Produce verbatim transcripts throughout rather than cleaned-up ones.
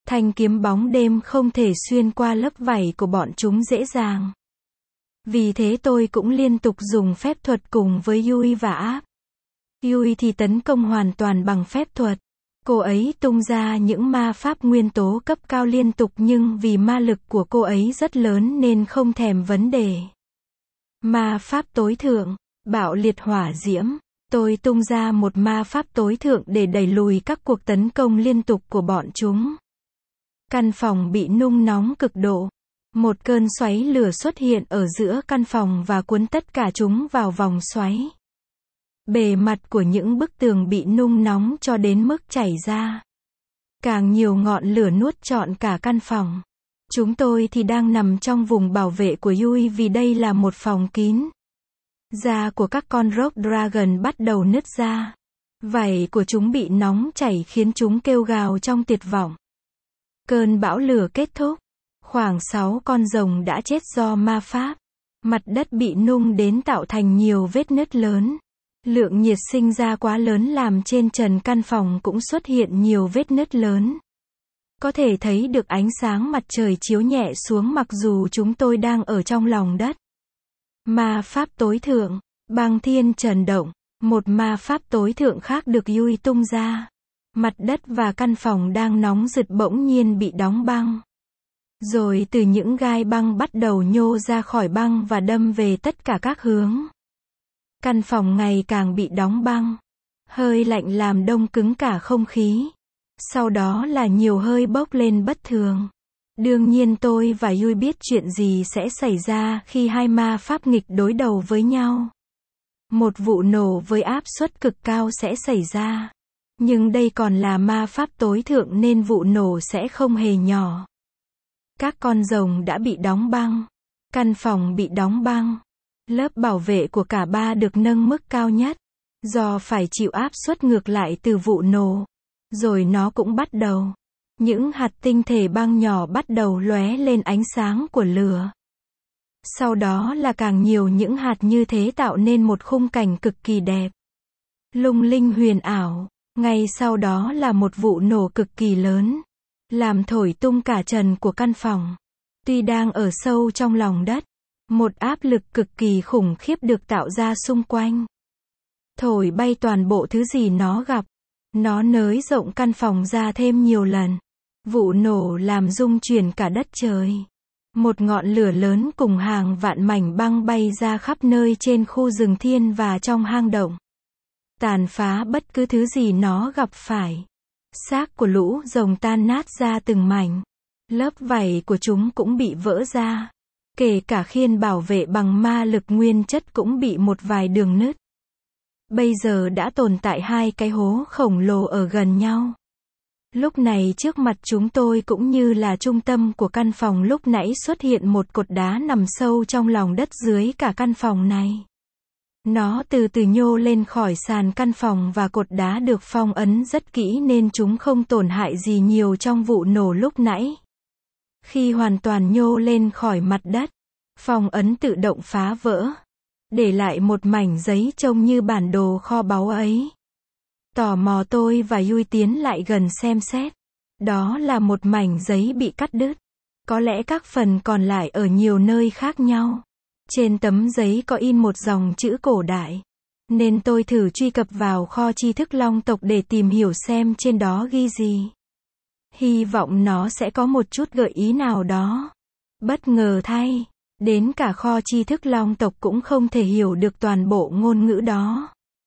Thanh kiếm bóng đêm không thể xuyên qua lớp vảy của bọn chúng dễ dàng. Vì thế tôi cũng liên tục dùng phép thuật cùng với Yui và áp. Yui thì tấn công hoàn toàn bằng phép thuật. Cô ấy tung ra những ma pháp nguyên tố cấp cao liên tục nhưng vì ma lực của cô ấy rất lớn nên không thèm vấn đề. Ma pháp tối thượng, bạo liệt hỏa diễm. Tôi tung ra một ma pháp tối thượng để đẩy lùi các cuộc tấn công liên tục của bọn chúng. Căn phòng bị nung nóng cực độ. Một cơn xoáy lửa xuất hiện ở giữa căn phòng và cuốn tất cả chúng vào vòng xoáy. Bề mặt của những bức tường bị nung nóng cho đến mức chảy ra. Càng nhiều ngọn lửa nuốt trọn cả căn phòng. Chúng tôi thì đang nằm trong vùng bảo vệ của Yui vì đây là một phòng kín. Da của các con Rock Dragon bắt đầu nứt ra. Vảy của chúng bị nóng chảy khiến chúng kêu gào trong tuyệt vọng. Cơn bão lửa kết thúc. Khoảng sáu con rồng đã chết do ma pháp. Mặt đất bị nung đến tạo thành nhiều vết nứt lớn. Lượng nhiệt sinh ra quá lớn làm trên trần căn phòng cũng xuất hiện nhiều vết nứt lớn. Có thể thấy được ánh sáng mặt trời chiếu nhẹ xuống mặc dù chúng tôi đang ở trong lòng đất. Ma pháp tối thượng, băng thiên trần động. Một ma pháp tối thượng khác được Yui tung ra. Mặt đất và căn phòng đang nóng rực bỗng nhiên bị đóng băng. Rồi từ những gai băng bắt đầu nhô ra khỏi băng và đâm về tất cả các hướng. Căn phòng ngày càng bị đóng băng. Hơi lạnh làm đông cứng cả không khí. Sau đó là nhiều hơi bốc lên bất thường. Đương nhiên tôi và Yui biết chuyện gì sẽ xảy ra khi hai ma pháp nghịch đối đầu với nhau. Một vụ nổ với áp suất cực cao sẽ xảy ra. Nhưng đây còn là ma pháp tối thượng nên vụ nổ sẽ không hề nhỏ. Các con rồng đã bị đóng băng. Căn phòng bị đóng băng. Lớp bảo vệ của cả ba được nâng mức cao nhất. Do phải chịu áp suất ngược lại từ vụ nổ. Rồi nó cũng bắt đầu. Những hạt tinh thể băng nhỏ bắt đầu lóe lên ánh sáng của lửa. Sau đó là càng nhiều những hạt như thế tạo nên một khung cảnh cực kỳ đẹp. Lung linh huyền ảo. Ngay sau đó là một vụ nổ cực kỳ lớn. Làm thổi tung cả trần của căn phòng. Tuy đang ở sâu trong lòng đất. Một áp lực cực kỳ khủng khiếp được tạo ra xung quanh. Thổi bay toàn bộ thứ gì nó gặp. Nó nới rộng căn phòng ra thêm nhiều lần. Vụ nổ làm rung chuyển cả đất trời. Một ngọn lửa lớn cùng hàng vạn mảnh băng bay ra khắp nơi trên khu rừng thiên và trong hang động. Tàn phá bất cứ thứ gì nó gặp phải. Xác của lũ rồng tan nát ra từng mảnh. Lớp vảy của chúng cũng bị vỡ ra. Kể cả khiên bảo vệ bằng ma lực nguyên chất cũng bị một vài đường nứt. Bây giờ đã tồn tại hai cái hố khổng lồ ở gần nhau. Lúc này trước mặt chúng tôi cũng như là trung tâm của căn phòng lúc nãy xuất hiện một cột đá nằm sâu trong lòng đất dưới cả căn phòng này. Nó từ từ nhô lên khỏi sàn căn phòng và cột đá được phong ấn rất kỹ nên chúng không tổn hại gì nhiều trong vụ nổ lúc nãy. Khi hoàn toàn nhô lên khỏi mặt đất, phong ấn tự động phá vỡ. Để lại một mảnh giấy trông như bản đồ kho báu ấy. Tò mò tôi và Yui tiến lại gần xem xét. Đó là một mảnh giấy bị cắt đứt. Có lẽ các phần còn lại ở nhiều nơi khác nhau. Trên tấm giấy có in một dòng chữ cổ đại. Nên tôi thử truy cập vào kho tri thức Long tộc để tìm hiểu xem trên đó ghi gì. Hy vọng nó sẽ có một chút gợi ý nào đó. Bất ngờ thay, đến cả kho tri thức Long tộc cũng không thể hiểu được toàn bộ ngôn ngữ đó.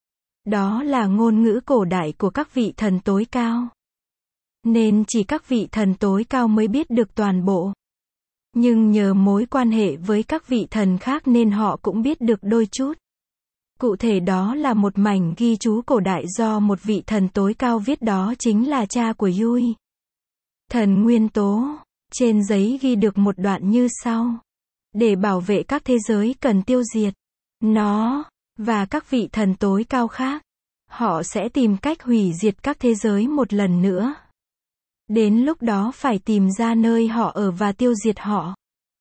Đó là ngôn ngữ cổ đại của các vị thần tối cao. Nên chỉ các vị thần tối cao mới biết được toàn bộ. Nhưng nhờ mối quan hệ với các vị thần khác nên họ cũng biết được đôi chút. Cụ thể đó là một mảnh ghi chú cổ đại do một vị thần tối cao viết, đó chính là cha của Yui. Thần nguyên tố. Trên giấy ghi được một đoạn như sau. Để bảo vệ các thế giới cần tiêu diệt nó và các vị thần tối cao khác. Họ sẽ tìm cách hủy diệt các thế giới một lần nữa. Đến lúc đó phải tìm ra nơi họ ở và tiêu diệt họ.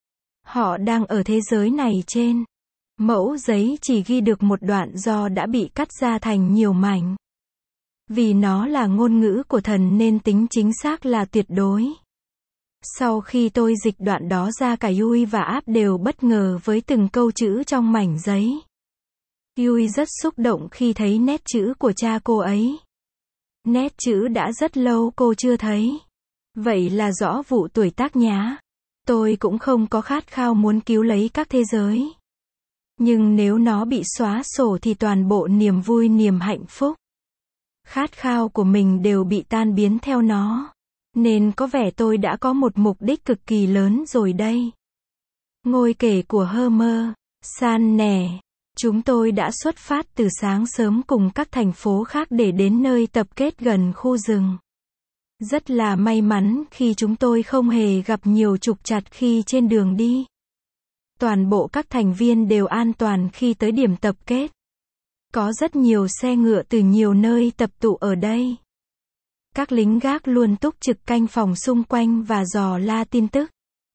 Họ đang ở thế giới này trên. Mẫu giấy chỉ ghi được một đoạn do đã bị cắt ra thành nhiều mảnh. Vì nó là ngôn ngữ của thần nên tính chính xác là tuyệt đối. Sau khi tôi dịch đoạn đó ra cả Yui và Áp đều bất ngờ với từng câu chữ trong mảnh giấy. Yui rất xúc động khi thấy nét chữ của cha cô ấy. Nét chữ đã rất lâu cô chưa thấy. Vậy là rõ vụ tuổi tác nhá. Tôi cũng không có khát khao muốn cứu lấy các thế giới. Nhưng nếu nó bị xóa sổ thì toàn bộ niềm vui niềm hạnh phúc, khát khao của mình đều bị tan biến theo nó. Nên có vẻ tôi đã có một mục đích cực kỳ lớn rồi đây. Ngôi kể của Homer, San nè. Chúng tôi đã xuất phát từ sáng sớm cùng các thành phố khác để đến nơi tập kết gần khu rừng. Rất là may mắn khi chúng tôi không hề gặp nhiều trục trặc khi trên đường đi. Toàn bộ các thành viên đều an toàn khi tới điểm tập kết. Có rất nhiều xe ngựa từ nhiều nơi tập tụ ở đây. Các lính gác luôn túc trực canh phòng xung quanh và dò la tin tức.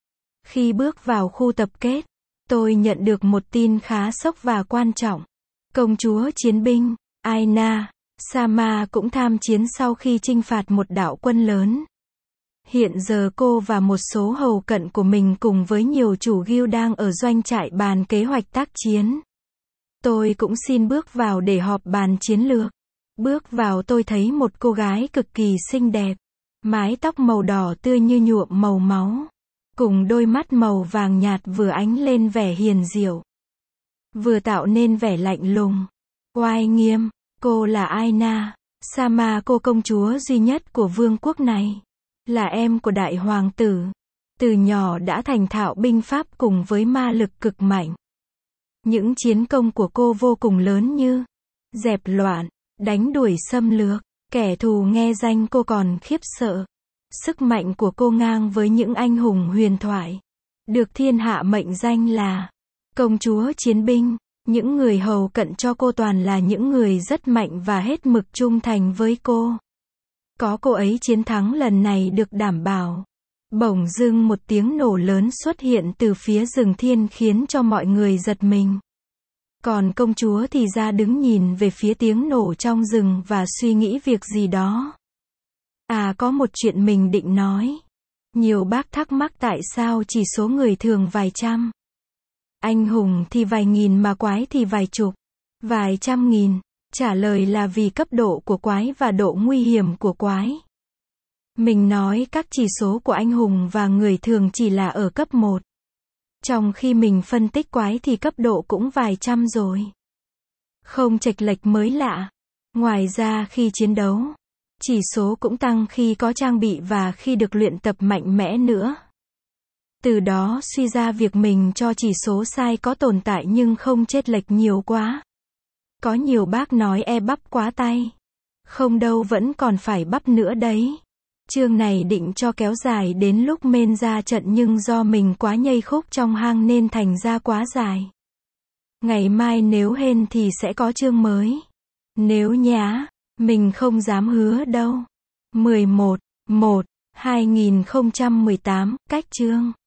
Khi bước vào khu tập kết, tôi nhận được một tin khá sốc và quan trọng. Công chúa chiến binh, Aina Sama cũng tham chiến sau khi chinh phạt một đạo quân lớn. Hiện giờ cô và một số hầu cận của mình cùng với nhiều chủ guild đang ở doanh trại bàn kế hoạch tác chiến. Tôi cũng xin bước vào để họp bàn chiến lược. Bước vào tôi thấy một cô gái cực kỳ xinh đẹp. Mái tóc màu đỏ tươi như nhuộm màu máu. Cùng đôi mắt màu vàng nhạt vừa ánh lên vẻ hiền diệu, vừa tạo nên vẻ lạnh lùng, oai nghiêm. Cô là Aina Sama, cô công chúa duy nhất của vương quốc này. Là em của đại hoàng tử. Từ nhỏ đã thành thạo binh pháp cùng với ma lực cực mạnh. Những chiến công của cô vô cùng lớn như dẹp loạn, đánh đuổi xâm lược. Kẻ thù nghe danh cô còn khiếp sợ. Sức mạnh của cô ngang với những anh hùng huyền thoại. Được thiên hạ mệnh danh là công chúa chiến binh. Những người hầu cận cho cô toàn là những người rất mạnh và hết mực trung thành với cô. Có cô ấy chiến thắng lần này được đảm bảo. Bỗng dưng một tiếng nổ lớn xuất hiện từ phía rừng thiên khiến cho mọi người giật mình. Còn công chúa thì ra đứng nhìn về phía tiếng nổ trong rừng và suy nghĩ việc gì đó. À, có một chuyện mình định nói. Nhiều bác thắc mắc tại sao chỉ số người thường vài trăm. Anh hùng thì vài nghìn mà quái thì vài chục, vài trăm nghìn. Trả lời là vì cấp độ của quái và độ nguy hiểm của quái. Mình nói các chỉ số của anh hùng và người thường chỉ là ở cấp một. Trong khi mình phân tích quái thì cấp độ cũng vài trăm rồi. Không chệch lệch mới lạ. Ngoài ra khi chiến đấu, chỉ số cũng tăng khi có trang bị và khi được luyện tập mạnh mẽ nữa. Từ đó suy ra việc mình cho chỉ số sai có tồn tại nhưng không chênh lệch nhiều quá. Có nhiều bác nói e bắp quá tay. Không đâu, vẫn còn phải bắp nữa đấy. Chương này định cho kéo dài đến lúc men ra trận nhưng do mình quá nhây khúc trong hang nên thành ra quá dài. Ngày mai nếu hên thì sẽ có chương mới. Nếu nhá, mình không dám hứa đâu. mười một, một, hai nghìn không trăm mười tám, cách chương.